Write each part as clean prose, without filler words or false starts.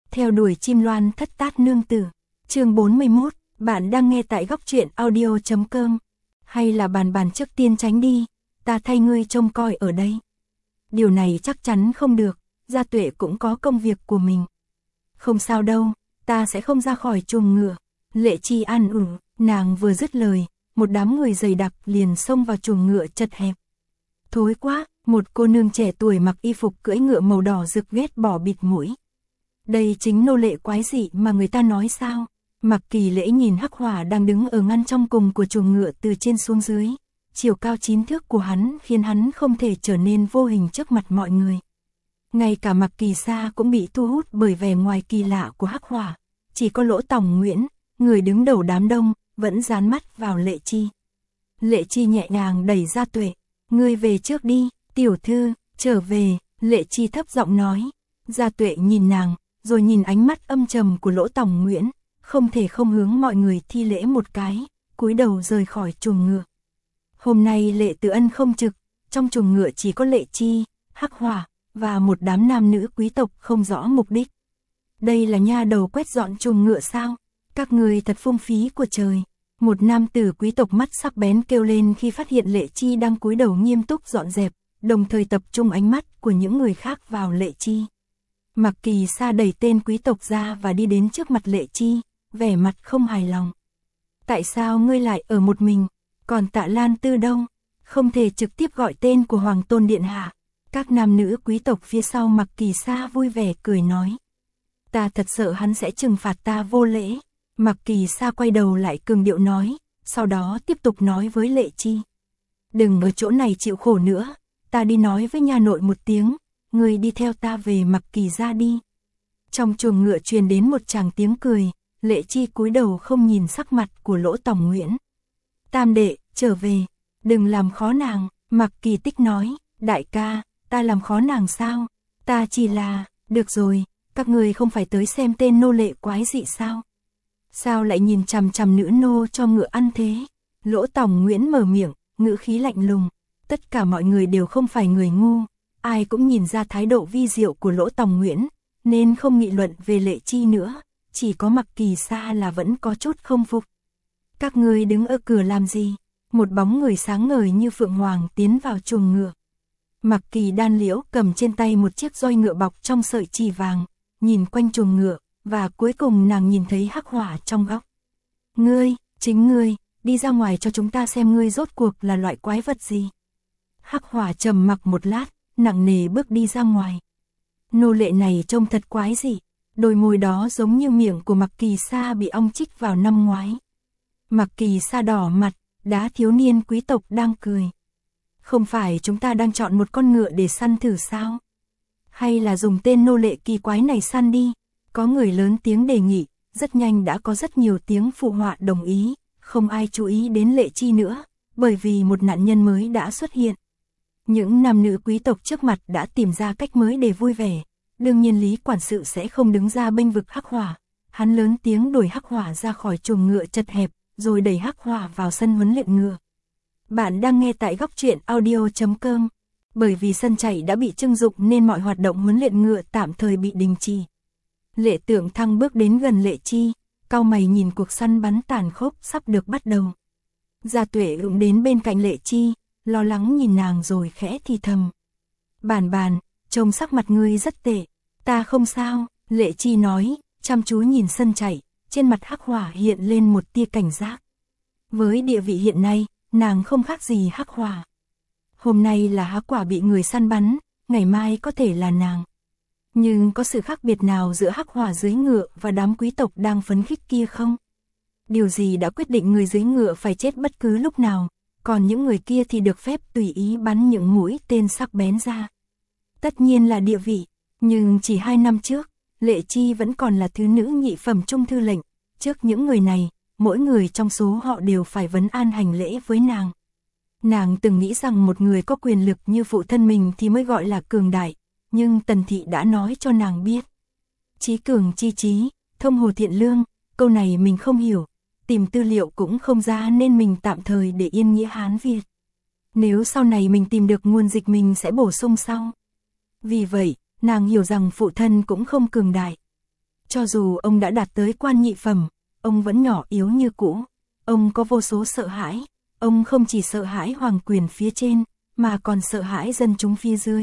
Theo đuổi chim loan thất tát nương tử. Chương 41, bạn đang nghe tại góc truyện audio.com. Hay là bàn trước tiên tránh đi, ta thay ngươi trông coi ở đây. Điều này chắc chắn không được, Gia Tuệ cũng có công việc của mình. Không sao đâu, ta sẽ không ra khỏi chuồng ngựa. Lệ Chi an ủi, nàng vừa dứt lời, một đám người dày đặc liền xông vào chuồng ngựa chật hẹp. Thối quá, một cô nương trẻ tuổi mặc y phục cưỡi ngựa màu đỏ rực ghét bỏ bịt mũi. Đây chính nô lệ quái dị mà người ta nói sao? Mặc Kỳ Lễ nhìn Hắc Hỏa đang đứng ở ngăn trong cùng của chuồng ngựa từ trên xuống dưới. Chiều cao 9 thước của hắn khiến hắn không thể trở nên vô hình trước mặt mọi người. Ngay cả Mặc Kỳ Sa cũng bị thu hút bởi vẻ ngoài kỳ lạ của Hắc Hỏa. Chỉ có Lỗ Tòng Nguyễn, người đứng đầu đám đông, vẫn dán mắt vào Lệ Chi. Lệ Chi nhẹ nhàng đẩy Gia Tuệ. Ngươi về trước đi, tiểu thư, trở về, Lệ Chi thấp giọng nói. Gia Tuệ nhìn nàng, rồi nhìn ánh mắt âm trầm của Lỗ Tòng Nguyễn, không thể không hướng mọi người thi lễ một cái, cúi đầu rời khỏi chuồng ngựa. Hôm nay Lệ Tử Ân không trực, trong chuồng ngựa chỉ có Lệ Chi, Hắc Hỏa và một đám nam nữ quý tộc không rõ mục đích. Đây là nha đầu quét dọn chuồng ngựa sao? Các người thật phung phí của trời. Một nam tử quý tộc mắt sắc bén kêu lên khi phát hiện Lệ Chi đang cúi đầu nghiêm túc dọn dẹp, đồng thời tập trung ánh mắt của những người khác vào Lệ Chi. Mặc Kỳ Sa đẩy tên quý tộc ra và đi đến trước mặt Lệ Chi, vẻ mặt không hài lòng. Tại sao ngươi lại ở một mình, còn Tạ Lan Tư đâu? Không thể trực tiếp gọi tên của Hoàng Tôn Điện Hạ. Các nam nữ quý tộc phía sau Mặc Kỳ Sa vui vẻ cười nói. Ta thật sợ hắn sẽ trừng phạt ta vô lễ. Mặc Kỳ Sa quay đầu lại cường điệu nói, sau đó tiếp tục nói với Lệ Chi. Đừng ở chỗ này chịu khổ nữa, ta đi nói với nhà nội một tiếng, người đi theo ta về Mặc Kỳ ra đi. Trong chuồng ngựa truyền đến một tràng tiếng cười, Lệ Chi cúi đầu không nhìn sắc mặt của Lỗ Tòng Nguyễn. Tam đệ, trở về, đừng làm khó nàng, Mặc Kỳ Tích nói, đại ca, ta làm khó nàng sao? Ta chỉ là, được rồi, các người không phải tới xem tên nô lệ quái dị sao? Sao lại nhìn chằm chằm nữ nô cho ngựa ăn thế? Lỗ Tòng Nguyễn mở miệng, ngữ khí lạnh lùng. Tất cả mọi người đều không phải người ngu, ai cũng nhìn ra thái độ vi diệu của Lỗ Tòng Nguyễn, nên không nghị luận về Lệ Chi nữa, chỉ có Mặc Kỳ Sa là vẫn có chút không phục. Các ngươi đứng ở cửa làm gì? Một bóng người sáng ngời như phượng hoàng tiến vào chuồng ngựa. Mặc Kỳ Đan Liễu cầm trên tay một chiếc roi ngựa bọc trong sợi chỉ vàng, nhìn quanh chuồng ngựa, và cuối cùng nàng nhìn thấy Hắc Hỏa trong góc. Ngươi, chính ngươi, đi ra ngoài cho chúng ta xem ngươi rốt cuộc là loại quái vật gì. Hắc Hỏa trầm mặc một lát, nặng nề bước đi ra ngoài. Nô lệ này trông thật quái dị, đôi môi đó giống như miệng của Mặc Kỳ Sa bị ong chích vào năm ngoái. Mặc Kỳ Sa đỏ mặt, đá thiếu niên quý tộc đang cười. Không phải chúng ta đang chọn một con ngựa để săn thử sao? Hay là dùng tên nô lệ kỳ quái này săn đi? Có người lớn tiếng đề nghị, rất nhanh đã có rất nhiều tiếng phụ họa đồng ý, không ai chú ý đến Lệ Chi nữa, bởi vì một nạn nhân mới đã xuất hiện. Những nam nữ quý tộc trước mặt đã tìm ra cách mới để vui vẻ, đương nhiên Lý quản sự sẽ không đứng ra bênh vực Hắc Hỏa. Hắn lớn tiếng đuổi Hắc Hỏa ra khỏi chuồng ngựa chật hẹp, rồi đẩy Hắc Hỏa vào sân huấn luyện ngựa. Bạn đang nghe tại góc truyện audio.com. Bởi vì sân chạy đã bị trưng dụng nên mọi hoạt động huấn luyện ngựa tạm thời bị đình chỉ. Lệ Tượng Thăng bước đến gần Lệ Chi, cau mày nhìn cuộc săn bắn tàn khốc sắp được bắt đầu. Gia Tuệ ụng đến bên cạnh Lệ Chi, lo lắng nhìn nàng rồi khẽ thì thầm. Bàn, trông sắc mặt ngươi rất tệ. Ta không sao, Lệ Chi nói, chăm chú nhìn sân chạy, trên mặt Hắc Hỏa hiện lên một tia cảnh giác. Với địa vị hiện nay, nàng không khác gì Hắc Hỏa. Hôm nay là Hắc Hỏa bị người săn bắn, ngày mai có thể là nàng. Nhưng có sự khác biệt nào giữa Hắc Hỏa dưới ngựa và đám quý tộc đang phấn khích kia không? Điều gì đã quyết định người dưới ngựa phải chết bất cứ lúc nào, còn những người kia thì được phép tùy ý bắn những mũi tên sắc bén ra? Tất nhiên là địa vị, nhưng chỉ 2 năm trước, Lệ Chi vẫn còn là thứ nữ nhị phẩm trung thư lệnh. Trước những người này, mỗi người trong số họ đều phải vấn an hành lễ với nàng. Nàng từng nghĩ rằng một người có quyền lực như phụ thân mình thì mới gọi là cường đại, nhưng Tần Thị đã nói cho nàng biết. Chí cường chi trí, thông hồ thiện lương, câu này mình không hiểu, tìm tư liệu cũng không ra nên mình tạm thời để yên nghĩa Hán Việt. Nếu sau này mình tìm được nguồn dịch mình sẽ bổ sung sau. Vì vậy, nàng hiểu rằng phụ thân cũng không cường đại. Cho dù ông đã đạt tới quan nhị phẩm, ông vẫn nhỏ yếu như cũ. Ông có vô số sợ hãi. Ông không chỉ sợ hãi hoàng quyền phía trên, mà còn sợ hãi dân chúng phía dưới.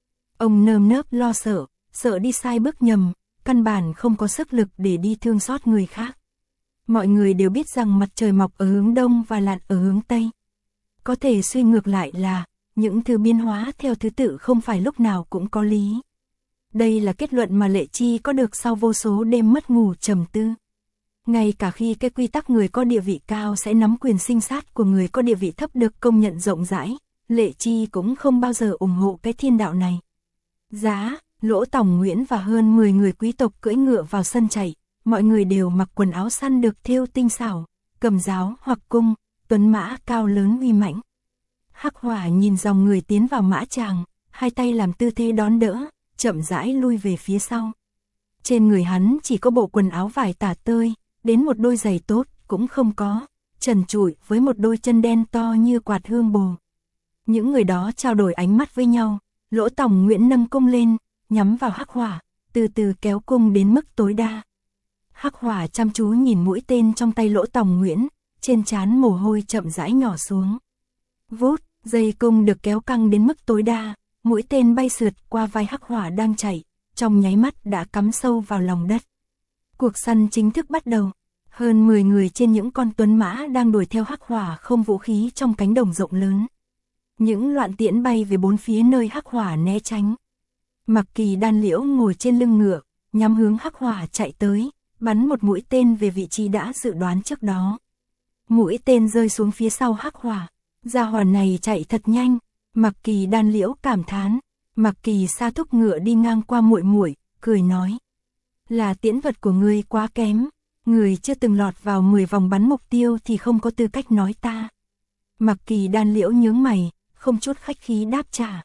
Ông nơm nớp lo sợ, sợ đi sai bước nhầm, căn bản không có sức lực để đi thương xót người khác. Mọi người đều biết rằng mặt trời mọc ở hướng đông và lặn ở hướng tây. Có thể suy ngược lại là, những thứ biến hóa theo thứ tự không phải lúc nào cũng có lý. Đây là kết luận mà Lệ Chi có được sau vô số đêm mất ngủ trầm tư. Ngay cả khi cái quy tắc người có địa vị cao sẽ nắm quyền sinh sát của người có địa vị thấp được công nhận rộng rãi, Lệ Chi cũng không bao giờ ủng hộ cái thiên đạo này. Giá, Lỗ Tòng Nguyễn và hơn 10 người quý tộc cưỡi ngựa vào sân chạy, mọi người đều mặc quần áo săn được thêu tinh xảo, cầm giáo hoặc cung, tuấn mã cao lớn uy mãnh. Hắc Hỏa nhìn dòng người tiến vào mã tràng, hai tay làm tư thế đón đỡ, chậm rãi lui về phía sau. Trên người hắn chỉ có bộ quần áo vải tả tơi, đến một đôi giày tốt cũng không có, trần trụi với một đôi chân đen to như quạt hương bồ. Những người đó trao đổi ánh mắt với nhau, Lỗ Tòng Nguyễn nâng cung lên, nhắm vào Hắc Hỏa, từ từ kéo cung đến mức tối đa. Hắc Hỏa chăm chú nhìn mũi tên trong tay Lỗ Tòng Nguyễn, trên trán mồ hôi chậm rãi nhỏ xuống. Vút, dây cung được kéo căng đến mức tối đa, mũi tên bay sượt qua vai Hắc Hỏa đang chạy, trong nháy mắt đã cắm sâu vào lòng đất. Cuộc săn chính thức bắt đầu. Hơn 10 người trên những con tuấn mã đang đuổi theo Hắc Hỏa không vũ khí trong cánh đồng rộng lớn. Những loạn tiễn bay về bốn phía nơi Hắc Hỏa né tránh. Mặc Kỳ Đan Liễu ngồi trên lưng ngựa, nhắm hướng Hắc Hỏa chạy tới, bắn một mũi tên về vị trí đã dự đoán trước đó. Mũi tên rơi xuống phía sau Hắc Hỏa. Gia hỏa này chạy thật nhanh, Mặc Kỳ Đan Liễu cảm thán. Mặc Kỳ Sa thúc ngựa đi ngang qua muội muội, cười nói: "Là tiễn thuật của ngươi quá kém, người chưa từng lọt vào 10 vòng bắn mục tiêu thì không có tư cách nói ta." Mặc Kỳ Đan Liễu nhướng mày, không chút khách khí đáp trả.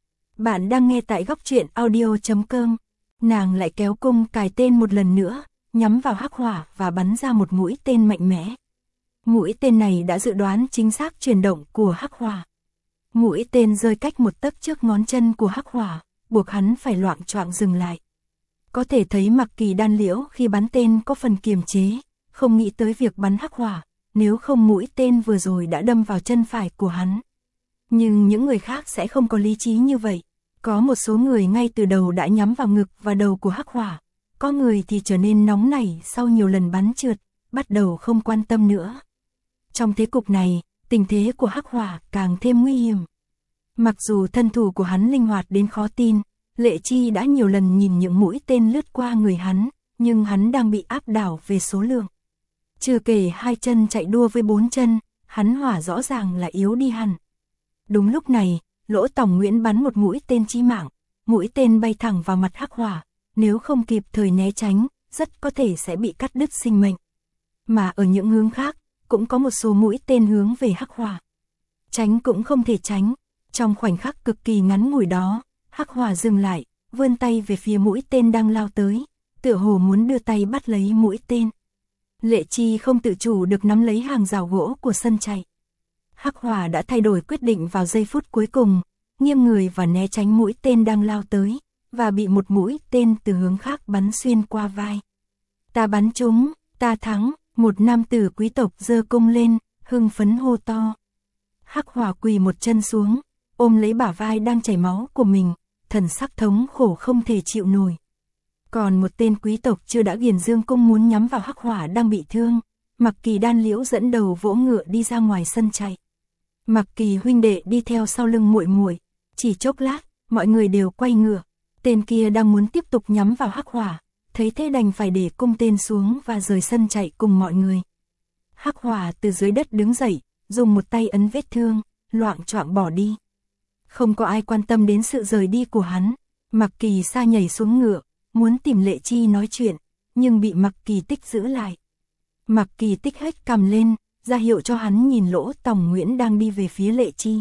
Bạn đang nghe tại góc truyện audio.com. Nàng lại kéo cung cài tên một lần nữa, nhắm vào Hắc Hỏa và bắn ra một mũi tên mạnh mẽ. Mũi tên này đã dự đoán chính xác chuyển động của Hắc Hỏa. Mũi tên rơi cách một tấc trước ngón chân của Hắc Hỏa, buộc hắn phải loạng choạng dừng lại. Có thể thấy Mặc Kỳ Đan Liễu khi bắn tên có phần kiềm chế, không nghĩ tới việc bắn Hắc Hỏa, nếu không mũi tên vừa rồi đã đâm vào chân phải của hắn. Nhưng những người khác sẽ không có lý trí như vậy. Có một số người ngay từ đầu đã nhắm vào ngực và đầu của Hắc Hỏa, có người thì trở nên nóng nảy sau nhiều lần bắn trượt, bắt đầu không quan tâm nữa. Trong thế cục này, tình thế của Hắc Hỏa càng thêm nguy hiểm. Mặc dù thân thủ của hắn linh hoạt đến khó tin, Lệ Chi đã nhiều lần nhìn những mũi tên lướt qua người hắn, nhưng hắn đang bị áp đảo về số lượng. Chưa kể hai chân chạy đua với bốn chân, hắn hỏa rõ ràng là yếu đi hẳn. Đúng lúc này, Lỗ Tòng Nguyễn bắn một mũi tên chí mạng, mũi tên bay thẳng vào mặt Hắc Hỏa, nếu không kịp thời né tránh, rất có thể sẽ bị cắt đứt sinh mệnh. Mà ở những hướng khác, cũng có một số mũi tên hướng về Hắc Hỏa. Tránh cũng không thể tránh, trong khoảnh khắc cực kỳ ngắn ngủi đó, Hắc Hỏa dừng lại, vươn tay về phía mũi tên đang lao tới, tựa hồ muốn đưa tay bắt lấy mũi tên. Lệ Chi không tự chủ được nắm lấy hàng rào gỗ của sân chạy. Hắc Hỏa đã thay đổi quyết định vào giây phút cuối cùng, nghiêng người và né tránh mũi tên đang lao tới, và bị một mũi tên từ hướng khác bắn xuyên qua vai. "Ta bắn trúng, ta thắng!" Một nam tử quý tộc giơ cung lên, hưng phấn hô to. Hắc Hỏa quỳ một chân xuống, ôm lấy bả vai đang chảy máu của mình, thần sắc thống khổ không thể chịu nổi. Còn một tên quý tộc chưa đã ghiền dương cung muốn nhắm vào Hắc Hỏa đang bị thương. Mặc Kỳ Đan Liễu dẫn đầu vỗ ngựa đi ra ngoài sân chạy. Mặc Kỳ huynh đệ đi theo sau lưng muội muội. Chỉ chốc lát, mọi người đều quay ngựa. Tên kia đang muốn tiếp tục nhắm vào Hắc Hỏa, thấy thế đành phải để cung tên xuống và rời sân chạy cùng mọi người. Hắc Hỏa từ dưới đất đứng dậy, dùng một tay ấn vết thương, loạng choạng bỏ đi. Không có ai quan tâm đến sự rời đi của hắn. Mặc Kỳ Sa nhảy xuống ngựa, muốn tìm Lệ Chi nói chuyện, nhưng bị Mặc Kỳ Tích giữ lại. Mặc Kỳ Tích hết cầm lên, ra hiệu cho hắn nhìn Lỗ Tòng Nguyễn đang đi về phía Lệ Chi.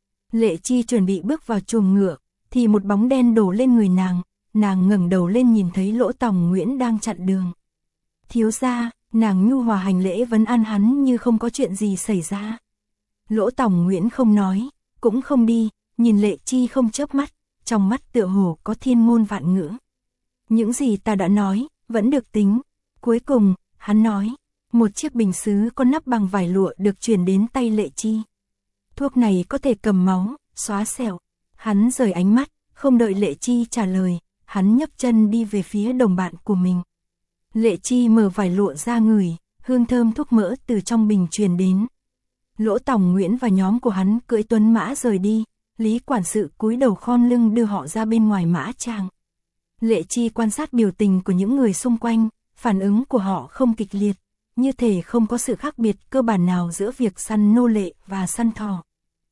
Lệ Chi chuẩn bị bước vào chuồng ngựa, thì một bóng đen đổ lên người nàng ngẩng đầu lên nhìn thấy Lỗ Tòng Nguyễn đang chặn đường. "Thiếu gia", nàng nhu hòa hành lễ vấn an hắn như không có chuyện gì xảy ra. Lỗ Tòng Nguyễn không nói, cũng không đi, nhìn Lệ Chi không chớp mắt, trong mắt tựa hồ có thiên ngôn vạn ngữ. "Những gì ta đã nói, vẫn được tính. Cuối cùng, hắn nói, một chiếc bình sứ có nắp bằng vải lụa được chuyển đến tay Lệ Chi. Thuốc này có thể cầm máu, xóa sẹo. Hắn rời ánh mắt, không đợi Lệ Chi trả lời, hắn nhấc chân đi về phía đồng bạn của mình. Lệ Chi mở vải lụa ra ngửi, hương thơm thuốc mỡ từ trong bình truyền đến. Lỗ Tòng Nguyễn và nhóm của hắn cưỡi tuấn mã rời đi, Lý quản sự cúi đầu khom lưng đưa họ ra bên ngoài mã trang. Lệ Chi quan sát biểu tình của những người xung quanh, phản ứng của họ không kịch liệt, như thể không có sự khác biệt cơ bản nào giữa việc săn nô lệ và săn thỏ.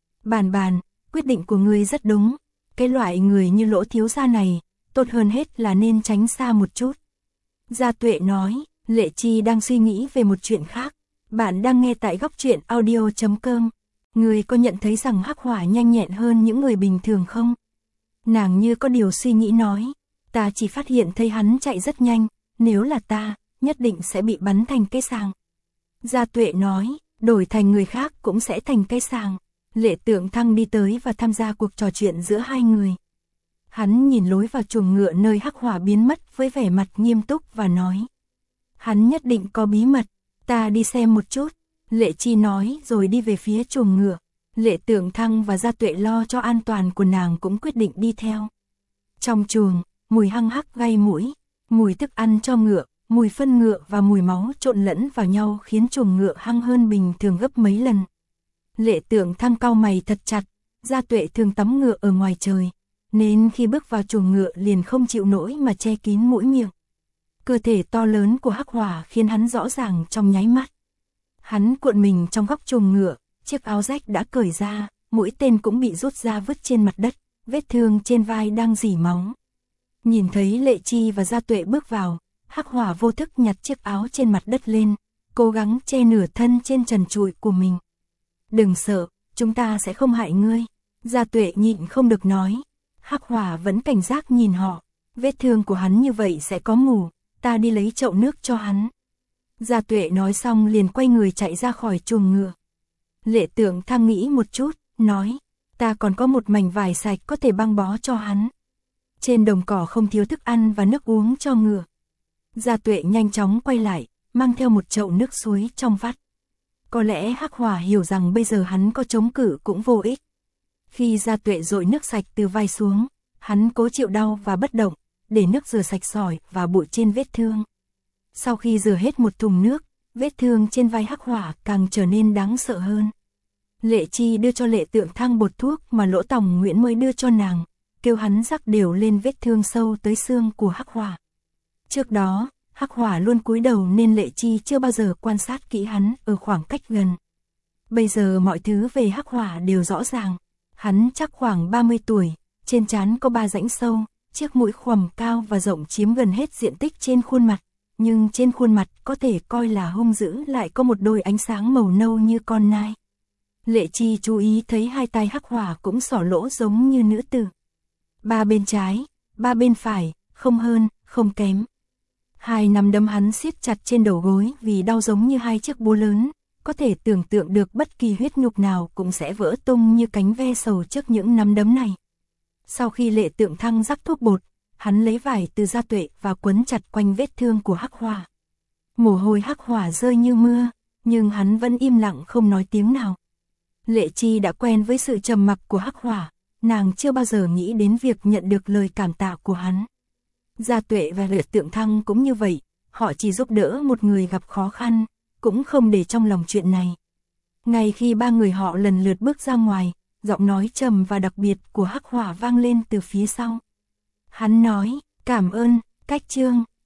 Bàn, quyết định của ngươi rất đúng, cái loại người như Lỗ thiếu gia này, tốt hơn hết là nên tránh xa một chút. Gia Tuệ nói, Lệ Chi đang suy nghĩ về một chuyện khác. Bạn đang nghe tại góc truyện audio.com. Ngươi có nhận thấy rằng Hắc Hỏa nhanh nhẹn hơn những người bình thường không? Nàng như có điều suy nghĩ nói, ta chỉ phát hiện thấy hắn chạy rất nhanh, nếu là ta, nhất định sẽ bị bắn thành cái sàng. Gia Tuệ nói, đổi thành người khác cũng sẽ thành cái sàng. Lệ Tượng Thăng đi tới và tham gia cuộc trò chuyện giữa hai người. Hắn nhìn lối vào chuồng ngựa nơi Hắc Hỏa biến mất với vẻ mặt nghiêm túc và nói, hắn nhất định có bí mật, ta đi xem một chút. Lệ Chi nói rồi đi về phía chuồng ngựa. Lệ Tượng Thăng và Gia Tuệ lo cho an toàn của nàng cũng quyết định đi theo. Trong chuồng, mùi hăng hắc gây mũi, mùi thức ăn cho ngựa, mùi phân ngựa và mùi máu trộn lẫn vào nhau khiến chuồng ngựa hăng hơn bình thường gấp mấy lần. Lệ Tượng Thăng cau mày thật chặt, Gia Tuệ thường tắm ngựa ở ngoài trời, nên khi bước vào chuồng ngựa liền không chịu nổi mà che kín mũi miệng. Cơ thể to lớn của Hắc Hỏa khiến hắn rõ ràng trong nháy mắt. Hắn cuộn mình trong góc chuồng ngựa, chiếc áo rách đã cởi ra, mũi tên cũng bị rút ra vứt trên mặt đất, vết thương trên vai đang rỉ máu. Nhìn thấy Lệ Chi và Gia Tuệ bước vào, Hắc Hỏa vô thức nhặt chiếc áo trên mặt đất lên, cố gắng che nửa thân trên trần trụi của mình. Đừng sợ, chúng ta sẽ không hại ngươi. Gia Tuệ nhịn không được nói. Hắc Hỏa vẫn cảnh giác nhìn họ, vết thương của hắn như vậy sẽ có mủ, ta đi lấy chậu nước cho hắn. Gia Tuệ nói xong liền quay người chạy ra khỏi chuồng ngựa. Lệ Tượng Thăng nghĩ một chút, nói, ta còn có một mảnh vải sạch có thể băng bó cho hắn. Trên đồng cỏ không thiếu thức ăn và nước uống cho ngựa. Gia Tuệ nhanh chóng quay lại, mang theo một chậu nước suối trong vắt. Có lẽ Hắc Hỏa hiểu rằng bây giờ hắn có chống cự cũng vô ích. Khi Gia Tuệ dội nước sạch từ vai xuống, hắn cố chịu đau và bất động, để nước rửa sạch sỏi và bụi trên vết thương. Sau khi rửa hết một thùng nước, vết thương trên vai Hắc Hỏa càng trở nên đáng sợ hơn. Lệ Chi đưa cho Lệ Tượng Thăng bột thuốc mà Lỗ Tòng Nguyễn mới đưa cho nàng, kêu hắn rắc đều lên vết thương sâu tới xương của Hắc Hỏa. Trước đó, Hắc Hỏa luôn cúi đầu nên Lệ Chi chưa bao giờ quan sát kỹ hắn ở khoảng cách gần. Bây giờ mọi thứ về Hắc Hỏa đều rõ ràng. Hắn chắc khoảng 30 tuổi, trên trán có 3 rãnh sâu, chiếc mũi khoằm cao và rộng chiếm gần hết diện tích trên khuôn mặt. Nhưng trên khuôn mặt có thể coi là hung dữ lại có một đôi ánh sáng màu nâu như con nai. Lệ Chi chú ý thấy hai tay Hắc Hỏa cũng xỏ lỗ giống như nữ tử. 3 bên trái, 3 bên phải, không hơn, không kém. 2 nắm đấm hắn siết chặt trên đầu gối vì đau giống như 2 chiếc búa lớn, có thể tưởng tượng được bất kỳ huyết nhục nào cũng sẽ vỡ tung như cánh ve sầu trước những nắm đấm này. Sau khi Lệ Tượng Thăng rắc thuốc bột, hắn lấy vải từ Gia Tuệ và quấn chặt quanh vết thương của Hắc Hỏa. Mồ hôi Hắc Hỏa rơi như mưa, nhưng hắn vẫn im lặng không nói tiếng nào. Lệ Chi đã quen với sự trầm mặc của Hắc Hỏa, nàng chưa bao giờ nghĩ đến việc nhận được lời cảm tạ của hắn. Gia Tuệ và Lệ Tượng Thăng cũng như vậy, họ chỉ giúp đỡ một người gặp khó khăn, cũng không để trong lòng chuyện này. Ngay khi 3 người họ lần lượt bước ra ngoài, giọng nói trầm và đặc biệt của Hắc Hỏa vang lên từ phía sau. Hắn nói, cảm ơn, Cách Trương.